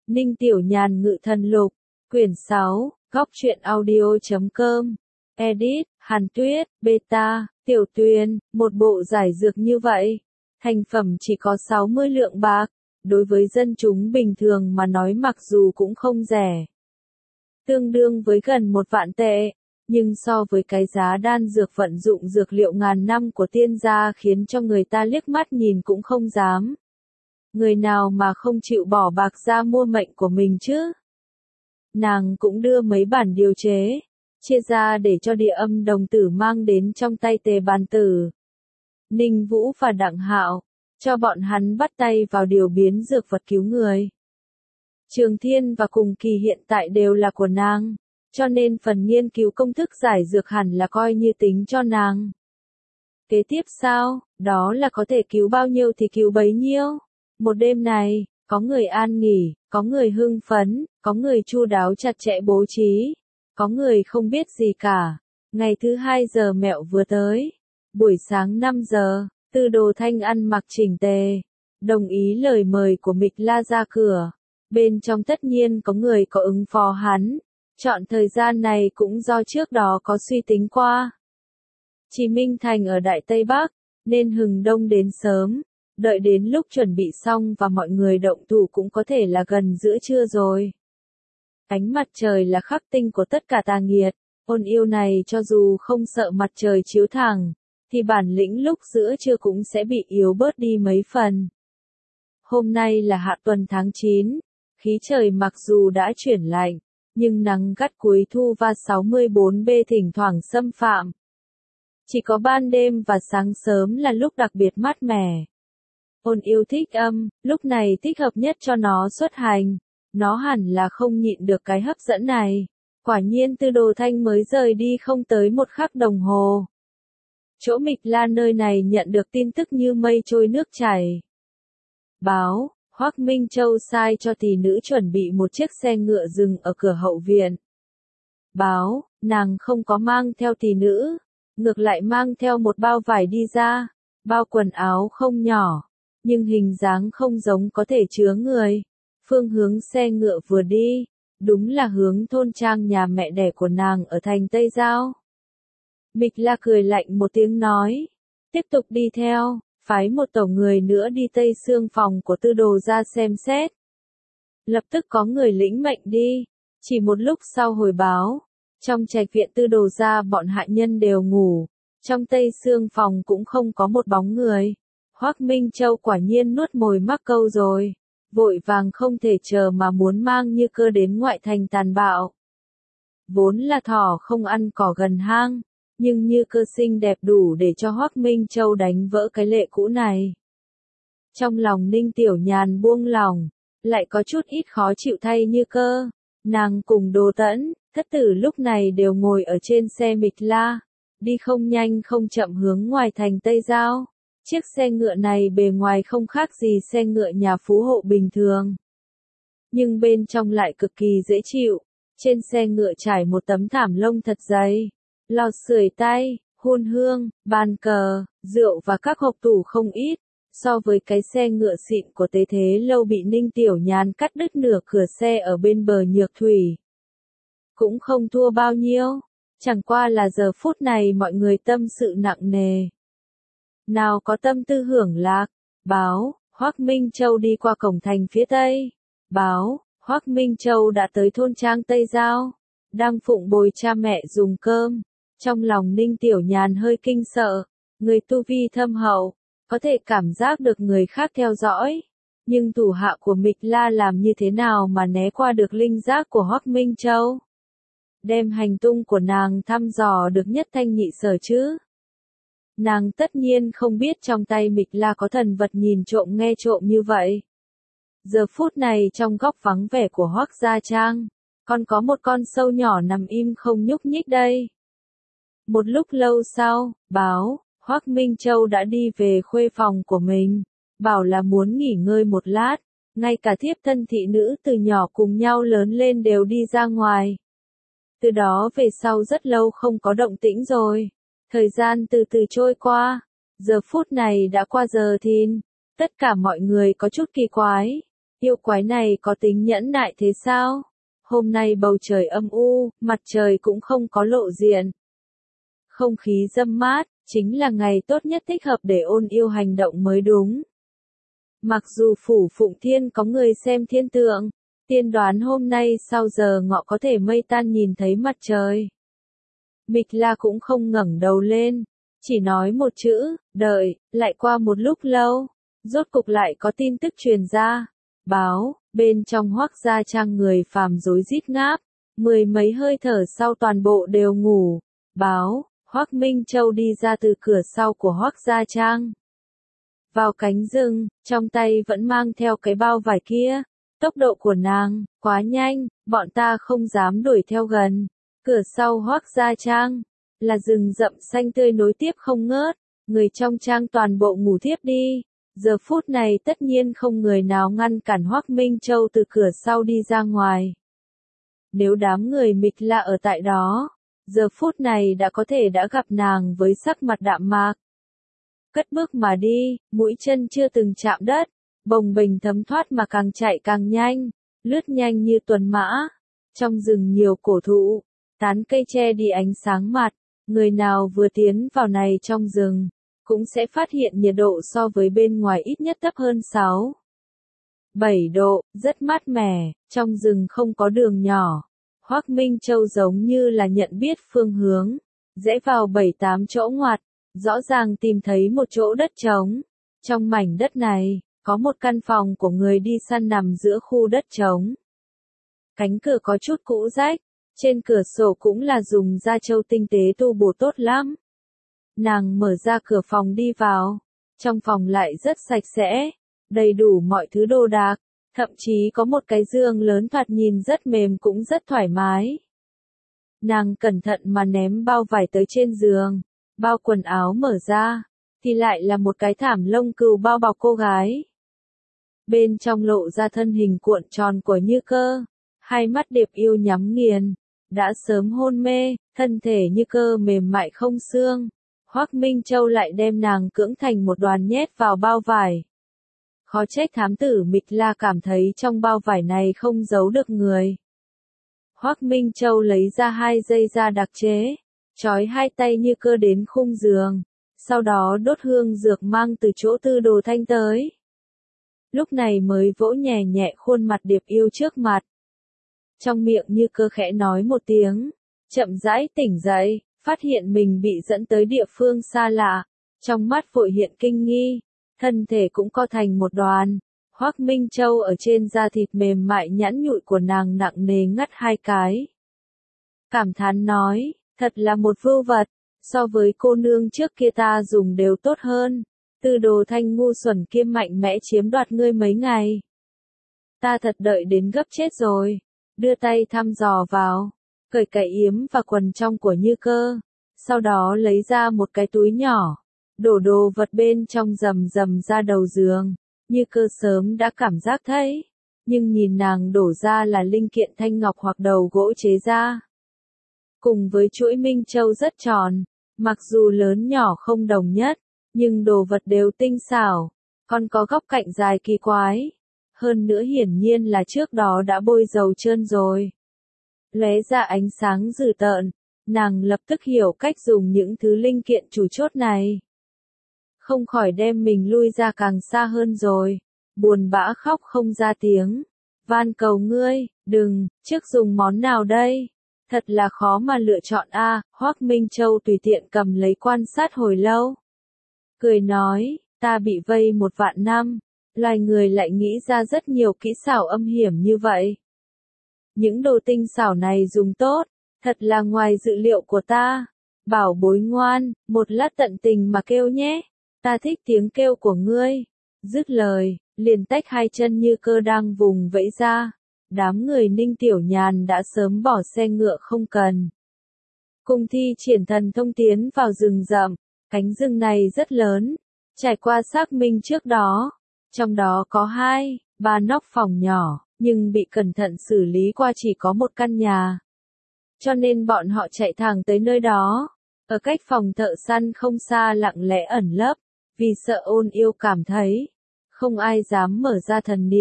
Ninh Tiểu Nhàn Ngự Thần Lục, quyển 6, góc truyện audio.com, edit, Hàn Tuyết, beta, Tiểu Tuyền, một bộ giải dược như vậy. Thành phẩm chỉ có 60 lượng bạc, đối với dân chúng bình thường mà nói mặc dù cũng không rẻ. Tương đương với gần 1 vạn tệ, nhưng so với cái giá đan dược vận dụng dược liệu ngàn năm của tiên gia khiến cho người ta liếc mắt nhìn cũng không dám. Người nào mà không chịu bỏ bạc ra mua mệnh của mình chứ? Nàng cũng đưa mấy bản điều chế, chia ra để cho Địa Âm đồng tử mang đến trong tay Tề Bàn Tử, Ninh Vũ và Đặng Hạo, cho bọn hắn bắt tay vào điều biến dược vật cứu người. Trường Thiên và Cùng Kỳ hiện tại đều là của nàng, cho nên phần nghiên cứu công thức giải dược hẳn là coi như tính cho nàng. Kế tiếp sao, đó là có thể cứu bao nhiêu thì cứu bấy nhiêu. Một đêm này, có người an nghỉ, có người hưng phấn, có người chu đáo chặt chẽ bố trí, có người không biết gì cả. Ngày thứ 2 giờ mẹo vừa tới, buổi sáng 5 giờ, Tư Đồ Thanh ăn mặc chỉnh tề, đồng ý lời mời của Mịch La ra cửa. Bên trong tất nhiên có người có ứng phó hắn, chọn thời gian này cũng do trước đó có suy tính qua. Chí Minh Thành ở Đại Tây Bắc, nên Hừng Đông đến sớm, đợi đến lúc chuẩn bị xong và mọi người động thủ cũng có thể là gần giữa trưa rồi. Ánh mặt trời là khắc tinh của tất cả tà nghiệt, ôn yêu này cho dù không sợ mặt trời chiếu thẳng, thì bản lĩnh lúc giữa trưa cũng sẽ bị yếu bớt đi mấy phần. Hôm nay là hạ tuần tháng 9, khí trời mặc dù đã chuyển lạnh, nhưng nắng gắt cuối thu và 64B thỉnh thoảng xâm phạm. Chỉ có ban đêm và sáng sớm là lúc đặc biệt mát mẻ. Ôn yêu thích âm, lúc này thích hợp nhất cho nó xuất hành. Nó hẳn là không nhịn được cái hấp dẫn này. Quả nhiên Tư Đồ Thanh mới rời đi không tới 1 khắc đồng hồ. Chỗ Mịch La nơi này nhận được tin tức như mây trôi nước chảy. Báo, Hoắc Minh Châu sai cho tỷ nữ chuẩn bị một chiếc xe ngựa dừng ở cửa hậu viện. Báo, nàng không có mang theo tỷ nữ, ngược lại mang theo một bao vải đi ra, bao quần áo không nhỏ, nhưng hình dáng không giống có thể chứa người. Phương hướng xe ngựa vừa đi, đúng là hướng thôn trang nhà mẹ đẻ của nàng ở thành Tây Giao. Mịch La cười lạnh một tiếng nói, tiếp tục đi theo, phái một tổ người nữa đi Tây Xương phòng của Tư Đồ ra xem xét. Lập tức có người lĩnh mệnh đi, chỉ một lúc sau hồi báo, trong trạch viện Tư Đồ ra bọn hạ nhân đều ngủ, trong Tây Xương phòng cũng không có một bóng người. Hoắc Minh Châu quả nhiên nuốt mồi mắc câu rồi, vội vàng không thể chờ mà muốn mang Như Cơ đến ngoại thành tàn bạo. Vốn là thỏ không ăn cỏ gần hang, nhưng Như Cơ xinh đẹp đủ để cho Hoắc Minh Châu đánh vỡ cái lệ cũ này. Trong lòng Ninh Tiểu Nhàn buông lòng, lại có chút ít khó chịu thay Như Cơ. Nàng cùng Đồ Tẫn, thất tử lúc này đều ngồi ở trên xe Mịch La, đi không nhanh không chậm hướng ngoài thành Tây Giao. Chiếc xe ngựa này bề ngoài không khác gì xe ngựa nhà phú hộ bình thường, nhưng bên trong lại cực kỳ dễ chịu. Trên xe ngựa trải một tấm thảm lông thật dày, lò sưởi tay, hun hương, bàn cờ, rượu và các hộp tủ không ít. So với cái xe ngựa xịn của Tế Thế Lâu bị Ninh Tiểu Nhàn cắt đứt nửa cửa xe ở bên bờ Nhược Thủy, cũng không thua bao nhiêu. Chẳng qua là giờ phút này mọi người tâm sự nặng nề, nào có tâm tư hưởng lạc. Báo, Hoắc Minh Châu đi qua cổng thành phía Tây. Báo, Hoắc Minh Châu đã tới thôn trang Tây Giao, đang phụng bồi cha mẹ dùng cơm. Trong lòng Ninh Tiểu Nhàn hơi kinh sợ, người tu vi thâm hậu, có thể cảm giác được người khác theo dõi. Nhưng thủ hạ của Mịch La làm như thế nào mà né qua được linh giác của Hoắc Minh Châu? Đem hành tung của nàng thăm dò được nhất thanh nhị sở chứ? Nàng tất nhiên không biết trong tay Mịch La có thần vật nhìn trộm nghe trộm như vậy. Giờ phút này trong góc vắng vẻ của Hoắc gia trang, còn có một con sâu nhỏ nằm im không nhúc nhích đây. Một lúc lâu sau, báo, Hoắc Minh Châu đã đi về khuê phòng của mình, bảo là muốn nghỉ ngơi một lát, ngay cả thiếp thân thị nữ từ nhỏ cùng nhau lớn lên đều đi ra ngoài. Từ đó về sau rất lâu không có động tĩnh rồi. Thời gian từ từ trôi qua, giờ phút này đã qua giờ thìn, tất cả mọi người có chút kỳ quái. Yêu quái này có tính nhẫn nại thế sao? Hôm nay bầu trời âm u, mặt trời cũng không có lộ diện. Không khí râm mát, chính là ngày tốt nhất thích hợp để ôn yêu hành động mới đúng. Mặc dù Phủ Phụng Thiên có người xem thiên tượng, tiên đoán hôm nay sau giờ ngọ có thể mây tan nhìn thấy mặt trời. Mịch La cũng không ngẩng đầu lên, chỉ nói một chữ, đợi. Lại qua một lúc lâu, rốt cục lại có tin tức truyền ra. Báo, bên trong Hoắc gia trang người phàm rối rít ngáp, mười mấy hơi thở sau toàn bộ đều ngủ. Báo, Hoắc Minh Châu đi ra từ cửa sau của Hoắc gia trang. Vào cánh rừng, trong tay vẫn mang theo cái bao vải kia. Tốc độ của nàng, quá nhanh, bọn ta không dám đuổi theo gần. Cửa sau Hoắc gia trang, là rừng rậm xanh tươi nối tiếp không ngớt. Người trong trang toàn bộ ngủ thiếp đi. Giờ phút này tất nhiên không người nào ngăn cản Hoắc Minh Châu từ cửa sau đi ra ngoài. Nếu đám người Mịch La ở tại đó, giờ phút này đã gặp nàng với sắc mặt đạm mạc. Cất bước mà đi, mũi chân chưa từng chạm đất, bồng bềnh thấm thoát mà càng chạy càng nhanh, lướt nhanh như tuần mã. Trong rừng nhiều cổ thụ, tán cây che đi ánh sáng mặt, người nào vừa tiến vào này trong rừng, cũng sẽ phát hiện nhiệt độ so với bên ngoài ít nhất thấp hơn 7 độ, rất mát mẻ, trong rừng không có đường nhỏ. Hoắc Minh Châu giống như là nhận biết phương hướng, rẽ vào 7-8 chỗ ngoặt, rõ ràng tìm thấy một chỗ đất trống. Trong mảnh đất này, có một căn phòng của người đi săn nằm giữa khu đất trống. Cánh cửa có chút cũ rách, trên cửa sổ cũng là dùng da trâu tinh tế tu bổ tốt lắm. Nàng mở ra cửa phòng đi vào, trong phòng lại rất sạch sẽ, đầy đủ mọi thứ đồ đạc, thậm chí có một cái giường lớn thoạt nhìn rất mềm cũng rất thoải mái. Nàng cẩn thận mà ném bao vải tới trên giường, bao quần áo mở ra, thì lại là một cái thảm lông cừu bao bọc cô gái. Bên trong lộ ra thân hình cuộn tròn của Như Cơ, hai mắt điệp yêu nhắm nghiền, đã sớm hôn mê, thân thể Như Cơ mềm mại không xương. Hoắc Minh Châu lại đem nàng cưỡng thành một đoàn nhét vào bao vải. Khó trách thám tử Mịch La cảm thấy trong bao vải này không giấu được người. Hoắc Minh Châu lấy ra 2 dây da đặc chế, trói 2 tay Như Cơ đến khung giường, sau đó đốt hương dược mang từ chỗ Tư Đồ Thanh tới. Lúc này mới vỗ nhẹ nhẹ khuôn mặt điệp yêu trước mặt. Trong miệng Như Cơ khẽ nói một tiếng, chậm rãi tỉnh dậy, phát hiện mình bị dẫn tới địa phương xa lạ, trong mắt vội hiện kinh nghi, thân thể cũng co thành một đoàn. Hoắc Minh Châu ở trên da thịt mềm mại nhẵn nhụi của nàng nặng nề ngắt 2 cái. Cảm thán nói, thật là một vưu vật, so với cô nương trước kia ta dùng đều tốt hơn. Tư Đồ Thanh ngu xuẩn kia mạnh mẽ chiếm đoạt ngươi mấy ngày. Ta thật đợi đến gấp chết rồi. Đưa tay thăm dò vào, cởi cái yếm và quần trong của Như Cơ, sau đó lấy ra một cái túi nhỏ, đổ đồ vật bên trong rầm rầm ra đầu giường. Như Cơ sớm đã cảm giác thấy, nhưng nhìn nàng đổ ra là linh kiện thanh ngọc hoặc đầu gỗ chế ra. Cùng với chuỗi Minh Châu rất tròn, mặc dù lớn nhỏ không đồng nhất, nhưng đồ vật đều tinh xảo, còn có góc cạnh dài kỳ quái. Hơn nữa hiển nhiên là trước đó đã bôi dầu trơn rồi. Lóe ra ánh sáng dữ tợn, nàng lập tức hiểu cách dùng những thứ linh kiện chủ chốt này. Không khỏi đem mình lui ra càng xa hơn rồi, buồn bã khóc không ra tiếng. Van cầu ngươi, đừng, trước dùng món nào đây? Thật là khó mà lựa chọn a. Hoắc Minh Châu tùy tiện cầm lấy quan sát hồi lâu. Cười nói, ta bị vây 1 vạn năm. Loài người lại nghĩ ra rất nhiều kỹ xảo âm hiểm như vậy. Những đồ tinh xảo này dùng tốt, thật là ngoài dự liệu của ta. Bảo bối ngoan, một lát tận tình mà kêu nhé. Ta thích tiếng kêu của ngươi. Dứt lời, liền tách 2 chân Như Cơ đang vùng vẫy ra. Đám người Ninh Tiểu Nhàn đã sớm bỏ xe ngựa không cần. Cùng thi triển thần thông tiến vào rừng rậm. Cánh rừng này rất lớn, trải qua xác minh trước đó. Trong đó có 2-3 nóc phòng nhỏ, nhưng bị cẩn thận xử lý qua chỉ có một căn nhà. Cho nên bọn họ chạy thẳng tới nơi đó, ở cách phòng thợ săn không xa lặng lẽ ẩn nấp, vì sợ Ôn Yêu cảm thấy, không ai dám mở ra thần niệm,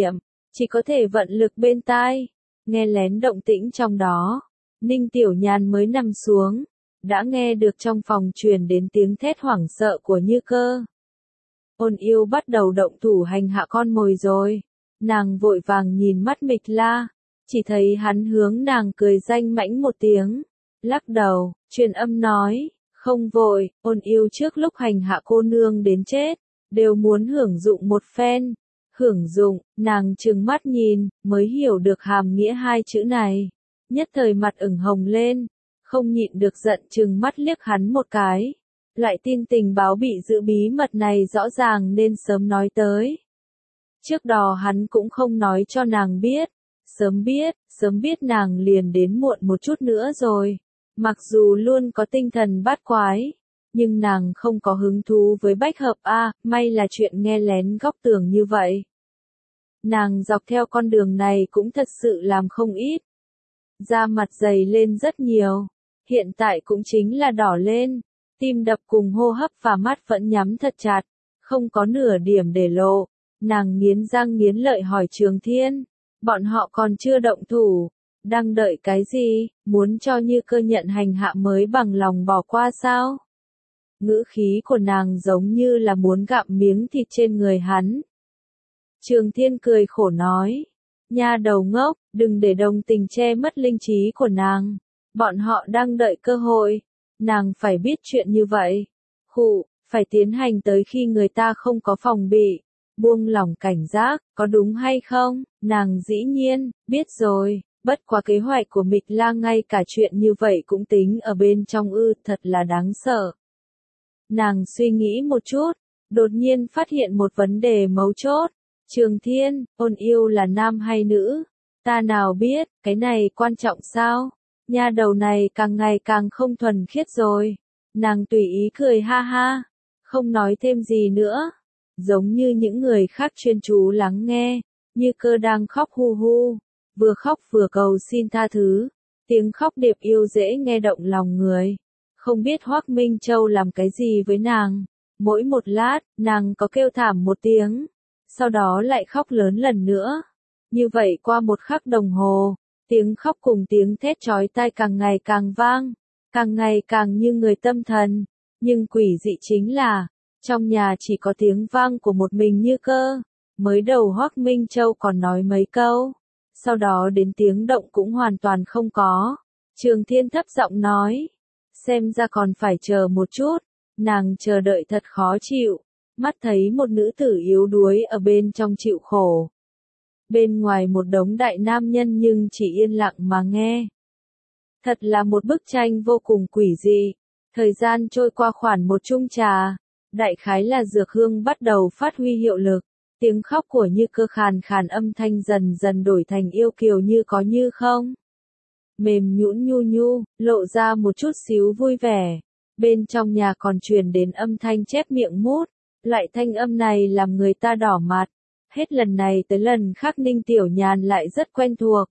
chỉ có thể vận lực bên tai, nghe lén động tĩnh trong đó. Ninh Tiểu Nhàn mới nằm xuống, đã nghe được trong phòng truyền đến tiếng thét hoảng sợ của Như Cơ. Ôn Yêu bắt đầu động thủ hành hạ con mồi rồi. Nàng vội vàng nhìn mắt Mịch La, chỉ thấy hắn hướng nàng cười danh mãnh một tiếng, lắc đầu, truyền âm nói, không vội, Ôn Yêu trước lúc hành hạ cô nương đến chết, đều muốn hưởng dụng một phen. Hưởng dụng, nàng trừng mắt nhìn, mới hiểu được hàm nghĩa hai chữ này. Nhất thời mặt ửng hồng lên, không nhịn được giận trừng mắt liếc hắn một cái. Lại tin tình báo bị giữ bí mật này rõ ràng nên sớm nói tới. Trước đó hắn cũng không nói cho nàng biết. Sớm biết nàng liền đến muộn một chút nữa rồi. Mặc dù luôn có tinh thần bát quái, nhưng nàng không có hứng thú với bách hợp a, may là chuyện nghe lén góc tường như vậy. Nàng dọc theo con đường này cũng thật sự làm không ít. Da mặt dày lên rất nhiều, hiện tại cũng chính là đỏ lên, tim đập cùng hô hấp và mắt vẫn nhắm thật chặt, không có nửa điểm để lộ. Nàng nghiến răng nghiến lợi hỏi Trường Thiên, bọn họ còn chưa động thủ, đang đợi cái gì, muốn cho Như Cơ nhận hành hạ mới bằng lòng bỏ qua sao? Ngữ khí của nàng giống như là muốn gặm miếng thịt trên người hắn. Trường Thiên cười khổ nói, nha đầu ngốc, đừng để đồng tình che mất linh trí của nàng, bọn họ đang đợi cơ hội, nàng phải biết chuyện như vậy. Phải tiến hành tới khi người ta không có phòng bị, buông lỏng cảnh giác, có đúng hay không? Nàng dĩ nhiên, biết rồi, bất quá kế hoạch của Mịch La ngay cả chuyện như vậy cũng tính ở bên trong thật là đáng sợ. Nàng suy nghĩ một chút, đột nhiên phát hiện một vấn đề mấu chốt. Trường Thiên, Ôn Yêu là nam hay nữ? Ta nào biết, cái này quan trọng sao? Nha đầu này càng ngày càng không thuần khiết rồi. Nàng tùy ý cười ha ha, không nói thêm gì nữa. Giống như những người khác chuyên chú lắng nghe, Như Cơ đang khóc hu hu, vừa khóc vừa cầu xin tha thứ. Tiếng khóc điệp yêu dễ nghe động lòng người. Không biết Hoắc Minh Châu làm cái gì với nàng. Mỗi một lát, nàng có kêu thảm một tiếng, sau đó lại khóc lớn lần nữa. Như vậy qua một khắc đồng hồ, tiếng khóc cùng tiếng thét chói tai càng ngày càng vang, càng ngày càng như người tâm thần. Nhưng quỷ dị chính là, trong nhà chỉ có tiếng vang của một mình Như Cơ. Mới đầu Hoắc Minh Châu còn nói mấy câu, sau đó đến tiếng động cũng hoàn toàn không có. Trường Thiên thấp giọng nói, xem ra còn phải chờ một chút. Nàng chờ đợi thật khó chịu, mắt thấy một nữ tử yếu đuối ở bên trong chịu khổ. Bên ngoài một đống đại nam nhân nhưng chỉ yên lặng mà nghe. Thật là một bức tranh vô cùng quỷ dị. Thời gian trôi qua khoảng một chung trà, đại khái là dược hương bắt đầu phát huy hiệu lực. Tiếng khóc của Như Cơ khàn khàn âm thanh dần dần đổi thành yêu kiều như có như không. Mềm nhũn nhu nhu, lộ ra một chút xíu vui vẻ. Bên trong nhà còn truyền đến âm thanh chép miệng mút. Loại thanh âm này làm người ta đỏ mặt. Hết lần này tới lần khác Ninh Tiểu Nhàn lại rất quen thuộc.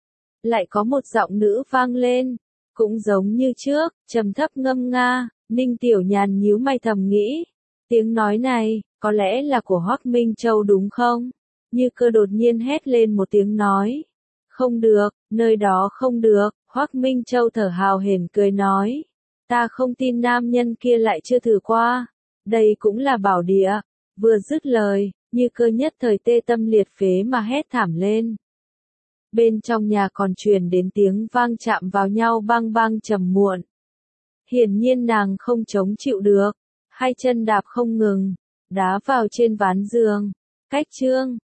Lại có một giọng nữ vang lên, cũng giống như trước, trầm thấp ngâm nga. Ninh Tiểu Nhàn nhíu mày thầm nghĩ, tiếng nói này, có lẽ là của Hoắc Minh Châu đúng không? Như Cơ đột nhiên hét lên một tiếng nói, không được, nơi đó không được. Hoắc Minh Châu thở hào hển cười nói, ta không tin nam nhân kia lại chưa thử qua, đây cũng là bảo địa. Vừa dứt lời, Như Cơ nhất thời tê tâm liệt phế mà hét thảm lên. Bên trong nhà còn truyền đến tiếng vang chạm vào nhau bang bang trầm muộn. Hiển nhiên nàng không chống chịu được, hai chân đạp không ngừng, đá vào trên ván giường. Cách chương